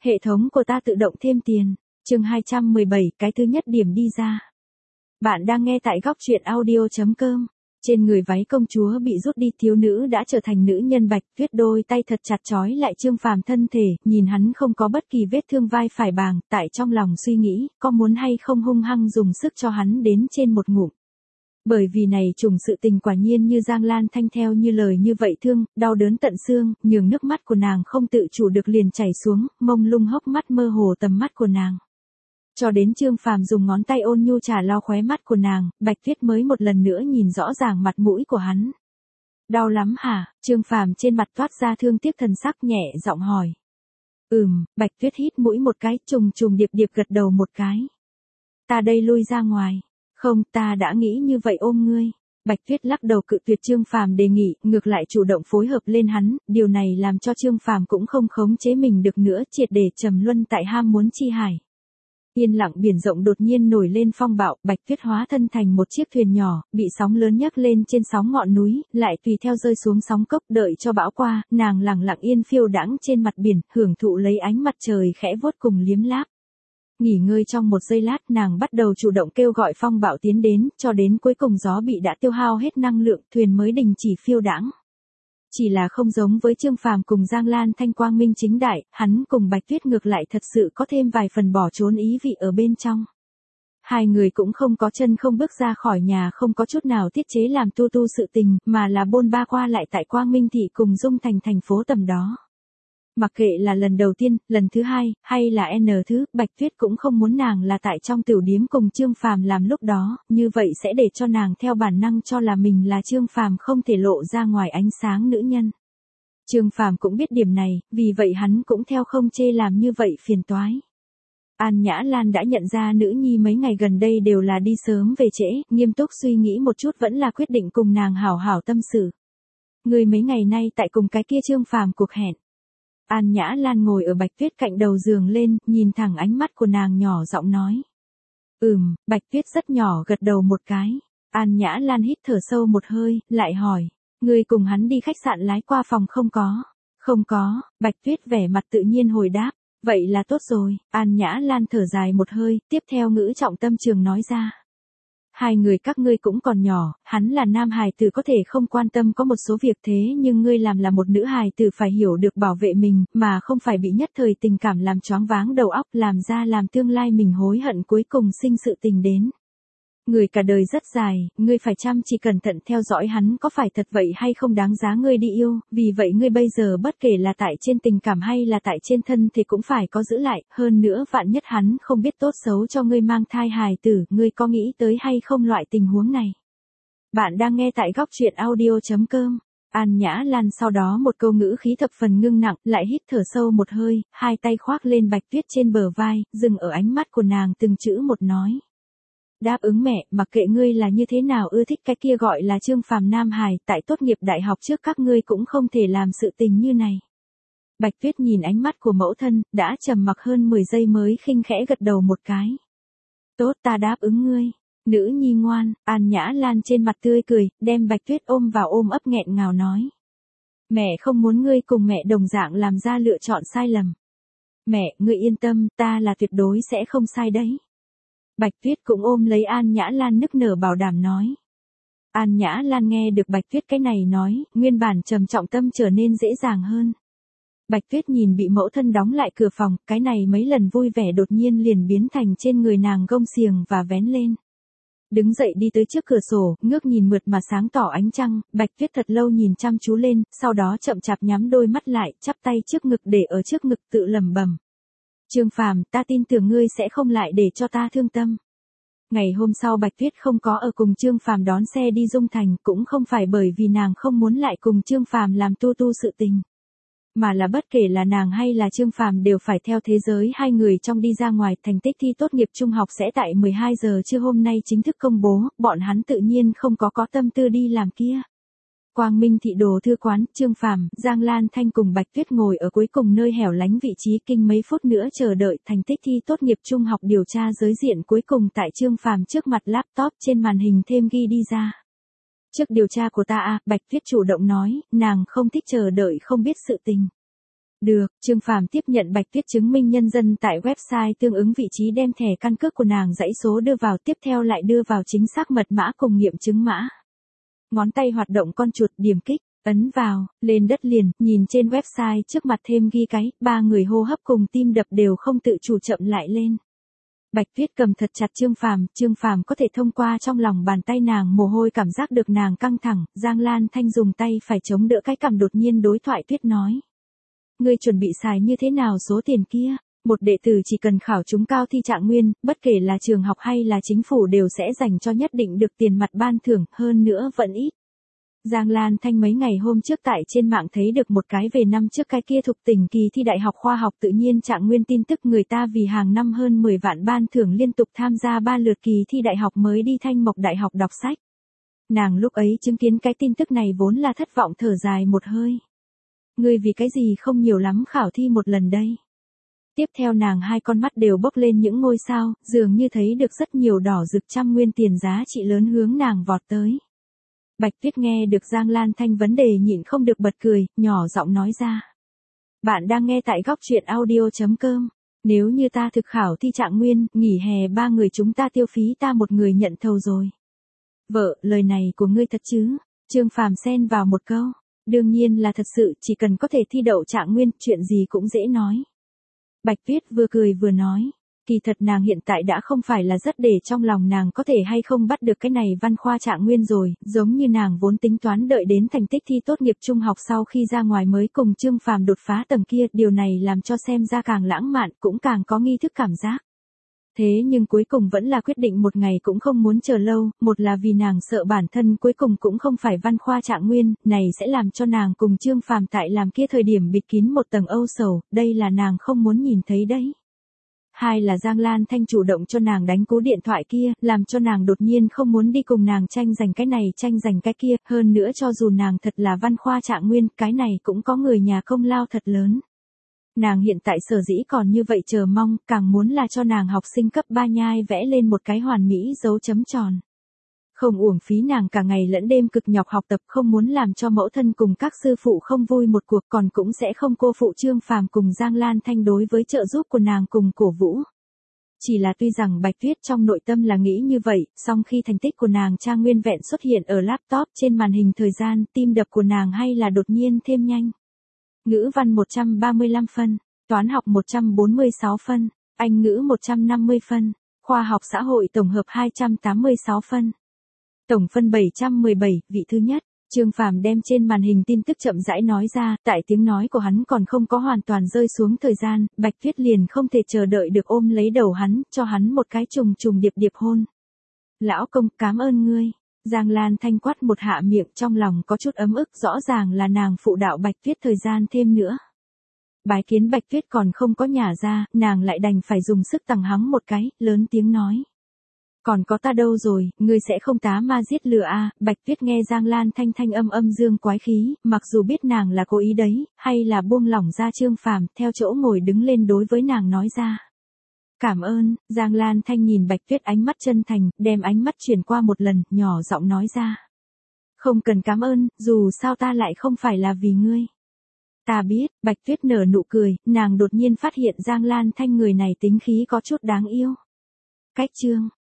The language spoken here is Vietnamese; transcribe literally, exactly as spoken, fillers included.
Hệ thống của ta tự động thêm tiền. Chương hai trăm mười bảy, cái thứ nhất điểm đi ra. Bạn đang nghe tại góc truyện audio chấm com. Trên người váy công chúa bị rút đi, thiếu nữ đã trở thành nữ nhân Bạch Tuyết, đôi tay thật chặt trói lại Trương Phàm thân thể, nhìn hắn không có bất kỳ vết thương vai phải bàng, tại trong lòng suy nghĩ, có muốn hay không hung hăng dùng sức cho hắn đến trên một ngụm. Bởi vì này trùng sự tình quả nhiên như Giang Lan Thanh theo như lời như vậy, thương, đau đớn tận xương, nhường nước mắt của nàng không tự chủ được liền chảy xuống, mông lung hốc mắt mơ hồ tầm mắt của nàng. Cho đến Trương Phàm dùng ngón tay ôn nhu chà lau khóe mắt của nàng, Bạch Tuyết mới một lần nữa nhìn rõ ràng mặt mũi của hắn. Đau lắm hả? Trương Phàm trên mặt toát ra thương tiếc thần sắc, nhẹ giọng hỏi. Ừm, Bạch Tuyết hít mũi một cái, trùng trùng điệp điệp gật đầu một cái. Ta đây lui ra ngoài. Không, ta đã nghĩ như vậy ôm ngươi. Bạch Tuyết lắc đầu cự tuyệt Trương Phàm đề nghị, ngược lại chủ động phối hợp lên hắn, điều này làm cho Trương Phàm cũng không khống chế mình được nữa, triệt để trầm luân tại ham muốn chi hải. Yên lặng biển rộng đột nhiên nổi lên phong bạo, Bạch Tuyết hóa thân thành một chiếc thuyền nhỏ, bị sóng lớn nhấc lên trên sóng ngọn núi, lại tùy theo rơi xuống sóng cốc, đợi cho bão qua, nàng lặng lặng yên phiêu đãng trên mặt biển, hưởng thụ lấy ánh mặt trời khẽ vuốt cùng liếm láp. Nghỉ ngơi trong một giây lát, nàng bắt đầu chủ động kêu gọi phong bạo tiến đến, cho đến cuối cùng gió bị đã tiêu hao hết năng lượng, thuyền mới đình chỉ phiêu đãng. Chỉ là không giống với Trương Phàm cùng Giang Lan Thanh quang minh chính đại, hắn cùng Bạch Tuyết ngược lại thật sự có thêm vài phần bỏ trốn ý vị ở bên trong. Hai người cũng không có chân không bước ra khỏi nhà, không có chút nào tiết chế làm tu tu sự tình, mà là bôn ba qua lại tại Quang Minh thị cùng Dung Thành thành phố tầm đó. Mặc kệ là lần đầu tiên, lần thứ hai, hay là n thứ, Bạch Tuyết cũng không muốn nàng là tại trong tiểu điếm cùng Trương Phàm làm lúc đó, như vậy sẽ để cho nàng theo bản năng cho là mình là Trương Phàm không thể lộ ra ngoài ánh sáng nữ nhân. Trương Phàm cũng biết điểm này, vì vậy hắn cũng theo không chê làm như vậy phiền toái. An Nhã Lan đã nhận ra nữ nhi mấy ngày gần đây đều là đi sớm về trễ, nghiêm túc suy nghĩ một chút vẫn là quyết định cùng nàng hảo hảo tâm sự. Người mấy ngày nay tại cùng cái kia Trương Phàm cuộc hẹn. An Nhã Lan ngồi ở Bạch Tuyết cạnh đầu giường lên, nhìn thẳng ánh mắt của nàng nhỏ giọng nói. Ừm, Bạch Tuyết rất nhỏ gật đầu một cái. An Nhã Lan hít thở sâu một hơi, lại hỏi. Ngươi cùng hắn đi khách sạn lái qua phòng không có? Không có, Bạch Tuyết vẻ mặt tự nhiên hồi đáp. Vậy là tốt rồi. An Nhã Lan thở dài một hơi, tiếp theo ngữ trọng tâm trường nói ra. Hai người các ngươi cũng còn nhỏ, hắn là nam hài tử có thể không quan tâm có một số việc, thế nhưng ngươi làm là một nữ hài tử phải hiểu được bảo vệ mình, mà không phải bị nhất thời tình cảm làm choáng váng đầu óc, làm ra làm tương lai mình hối hận cuối cùng sinh sự tình đến. Người cả đời rất dài, ngươi phải chăm chỉ cẩn thận theo dõi hắn có phải thật vậy hay không đáng giá ngươi đi yêu, vì vậy ngươi bây giờ bất kể là tại trên tình cảm hay là tại trên thân thì cũng phải có giữ lại, hơn nữa vạn nhất hắn không biết tốt xấu cho ngươi mang thai hài tử, ngươi có nghĩ tới hay không loại tình huống này. Bạn đang nghe tại góc truyện audio chấm com. An Nhã Lan sau đó một câu ngữ khí thập phần ngưng nặng, lại hít thở sâu một hơi, hai tay khoác lên Bạch Tuyết trên bờ vai, dừng ở ánh mắt của nàng từng chữ một nói. Đáp ứng mẹ, mặc kệ ngươi là như thế nào ưa thích cái kia gọi là Trương Phàm nam hài, tại tốt nghiệp đại học trước các ngươi cũng không thể làm sự tình như này. Bạch Tuyết nhìn ánh mắt của mẫu thân, đã trầm mặc hơn mười giây mới khinh khẽ gật đầu một cái. Tốt, ta đáp ứng ngươi. Nữ nhi ngoan. An Nhã Lan trên mặt tươi cười, đem Bạch Tuyết ôm vào ôm ấp nghẹn ngào nói. Mẹ không muốn ngươi cùng mẹ đồng dạng làm ra lựa chọn sai lầm. Mẹ, ngươi yên tâm, ta là tuyệt đối sẽ không sai đấy. Bạch Tuyết cũng ôm lấy An Nhã Lan nức nở bảo đảm nói. An Nhã Lan nghe được Bạch Tuyết cái này nói, nguyên bản trầm trọng tâm trở nên dễ dàng hơn. Bạch Tuyết nhìn bị mẫu thân đóng lại cửa phòng, cái này mấy lần vui vẻ đột nhiên liền biến thành trên người nàng gông xiềng và vén lên. Đứng dậy đi tới trước cửa sổ, ngước nhìn mượt mà sáng tỏ ánh trăng, Bạch Tuyết thật lâu nhìn chăm chú lên, sau đó chậm chạp nhắm đôi mắt lại, chắp tay trước ngực để ở trước ngực tự lẩm bẩm. Trương Phàm, ta tin tưởng ngươi sẽ không lại để cho ta thương tâm. Ngày hôm sau Bạch Tuyết không có ở cùng Trương Phàm đón xe đi Dung Thành, cũng không phải bởi vì nàng không muốn lại cùng Trương Phàm làm tu tu sự tình. Mà là bất kể là nàng hay là Trương Phàm đều phải theo thế giới hai người trong đi ra ngoài, thành tích thi tốt nghiệp trung học sẽ tại mười hai giờ trưa hôm nay chính thức công bố, bọn hắn tự nhiên không có có tâm tư đi làm kia. Quang Minh thị đồ thư quán, Trương Phàm, Giang Lan Thanh cùng Bạch Tuyết ngồi ở cuối cùng nơi hẻo lánh vị trí, kinh mấy phút nữa chờ đợi thành tích thi tốt nghiệp trung học điều tra giới diện cuối cùng tại Trương Phàm trước mặt laptop trên màn hình thêm ghi đi ra. Trước điều tra của ta à, Bạch Tuyết chủ động nói, nàng không thích chờ đợi không biết sự tình. Được, Trương Phàm tiếp nhận Bạch Tuyết chứng minh nhân dân tại website tương ứng vị trí, đem thẻ căn cước của nàng dãy số đưa vào, tiếp theo lại đưa vào chính xác mật mã cùng nghiệm chứng mã. Ngón tay hoạt động con chuột, điểm kích, ấn vào, lên đất liền, nhìn trên website trước mặt thêm ghi cái, ba người hô hấp cùng tim đập đều không tự chủ chậm lại lên. Bạch Tuyết cầm thật chặt Trương Phàm, Trương Phàm có thể thông qua trong lòng bàn tay nàng mồ hôi cảm giác được nàng căng thẳng, Giang Lan Thanh dùng tay phải chống đỡ cái cằm, đột nhiên đối thoại Tuyết nói. Ngươi chuẩn bị xài như thế nào số tiền kia? Một đệ tử chỉ cần khảo trúng cao thi trạng nguyên, bất kể là trường học hay là chính phủ đều sẽ dành cho nhất định được tiền mặt ban thưởng, hơn nữa vẫn ít. Giang Lan Thanh mấy ngày hôm trước tại trên mạng thấy được một cái về năm trước cái kia thuộc tỉnh kỳ thi Đại học Khoa học Tự nhiên trạng nguyên tin tức, người ta vì hàng năm hơn mười vạn ban thưởng liên tục tham gia ba lượt kỳ thi đại học mới đi Thanh Mộc Đại học đọc sách. Nàng lúc ấy chứng kiến cái tin tức này vốn là thất vọng thở dài một hơi. Ngươi vì cái gì không nhiều lắm khảo thi một lần đây? Tiếp theo nàng hai con mắt đều bốc lên những ngôi sao, dường như thấy được rất nhiều đỏ rực trăm nguyên tiền giá trị lớn hướng nàng vọt tới. Bạch Tuyết nghe được Giang Lan Thanh vấn đề nhịn không được bật cười, nhỏ giọng nói ra. Bạn đang nghe tại góc truyện audio chấm com. Nếu như ta thực khảo thi trạng nguyên, nghỉ hè ba người chúng ta tiêu phí ta một người nhận thầu rồi. Vợ, lời này của ngươi thật chứ? Trương Phàm xen vào một câu. Đương nhiên là thật sự, chỉ cần có thể thi đậu trạng nguyên, chuyện gì cũng dễ nói. Bạch Tuyết vừa cười vừa nói. Kỳ thật nàng hiện tại đã không phải là rất để trong lòng nàng có thể hay không bắt được cái này văn khoa trạng nguyên rồi, giống như nàng vốn tính toán đợi đến thành tích thi tốt nghiệp trung học sau khi ra ngoài mới cùng Trương Phàm đột phá tầng kia, điều này làm cho xem ra càng lãng mạn, cũng càng có nghi thức cảm giác. Thế nhưng cuối cùng vẫn là quyết định một ngày cũng không muốn chờ lâu, một là vì nàng sợ bản thân cuối cùng cũng không phải văn khoa trạng nguyên, này sẽ làm cho nàng cùng Trương Phàm tại làm kia thời điểm bịt kín một tầng âu sầu, đây là nàng không muốn nhìn thấy đấy. Hai là Giang Lan Thanh chủ động cho nàng đánh cú điện thoại kia, làm cho nàng đột nhiên không muốn đi cùng nàng tranh giành cái này tranh giành cái kia, hơn nữa cho dù nàng thật là văn khoa trạng nguyên, cái này cũng có người nhà công lao thật lớn. Nàng hiện tại sở dĩ còn như vậy chờ mong, càng muốn là cho nàng học sinh cấp ba nhai vẽ lên một cái hoàn mỹ dấu chấm tròn. Không uổng phí nàng cả ngày lẫn đêm cực nhọc học tập, không muốn làm cho mẫu thân cùng các sư phụ không vui một cuộc, còn cũng sẽ không cô phụ Trương Phàm cùng Giang Lan Thanh đối với trợ giúp của nàng cùng cổ vũ. Chỉ là tuy rằng Bạch Tuyết trong nội tâm là nghĩ như vậy, song khi thành tích của nàng trang nguyên vẹn xuất hiện ở laptop trên màn hình thời gian, tim đập của nàng hay là đột nhiên thêm nhanh. Ngữ văn một trăm ba mươi lăm phân, toán học một trăm bốn mươi sáu phân, Anh ngữ một trăm năm mươi phân, khoa học xã hội tổng hợp hai trăm tám mươi sáu phân. Tổng phân bảy trăm mười bảy, vị thứ nhất. Trương Phàm đem trên màn hình tin tức chậm rãi nói ra, tại tiếng nói của hắn còn không có hoàn toàn rơi xuống thời gian, Bạch Tuyết liền không thể chờ đợi được ôm lấy đầu hắn, cho hắn một cái trùng trùng điệp điệp hôn. Lão công, cảm ơn ngươi. Giang Lan Thanh quát một hạ miệng, trong lòng có chút ấm ức, rõ ràng là nàng phụ đạo Bạch Tuyết thời gian thêm nữa. Bái kiến Bạch Tuyết còn không có nhả ra, nàng lại đành phải dùng sức tằng hắng một cái, lớn tiếng nói. Còn có ta đâu rồi, ngươi sẽ không tá ma giết lừa à? Bạch Tuyết nghe Giang Lan Thanh thanh âm âm dương quái khí, mặc dù biết nàng là cố ý đấy, hay là buông lỏng ra Trương Phàm, theo chỗ ngồi đứng lên đối với nàng nói ra. Cảm ơn. Giang Lan Thanh nhìn Bạch Tuyết ánh mắt chân thành, đem ánh mắt chuyển qua một lần, nhỏ giọng nói ra. Không cần cảm ơn, dù sao ta lại không phải là vì ngươi. Ta biết. Bạch Tuyết nở nụ cười, nàng đột nhiên phát hiện Giang Lan Thanh người này tính khí có chút đáng yêu. Cách chương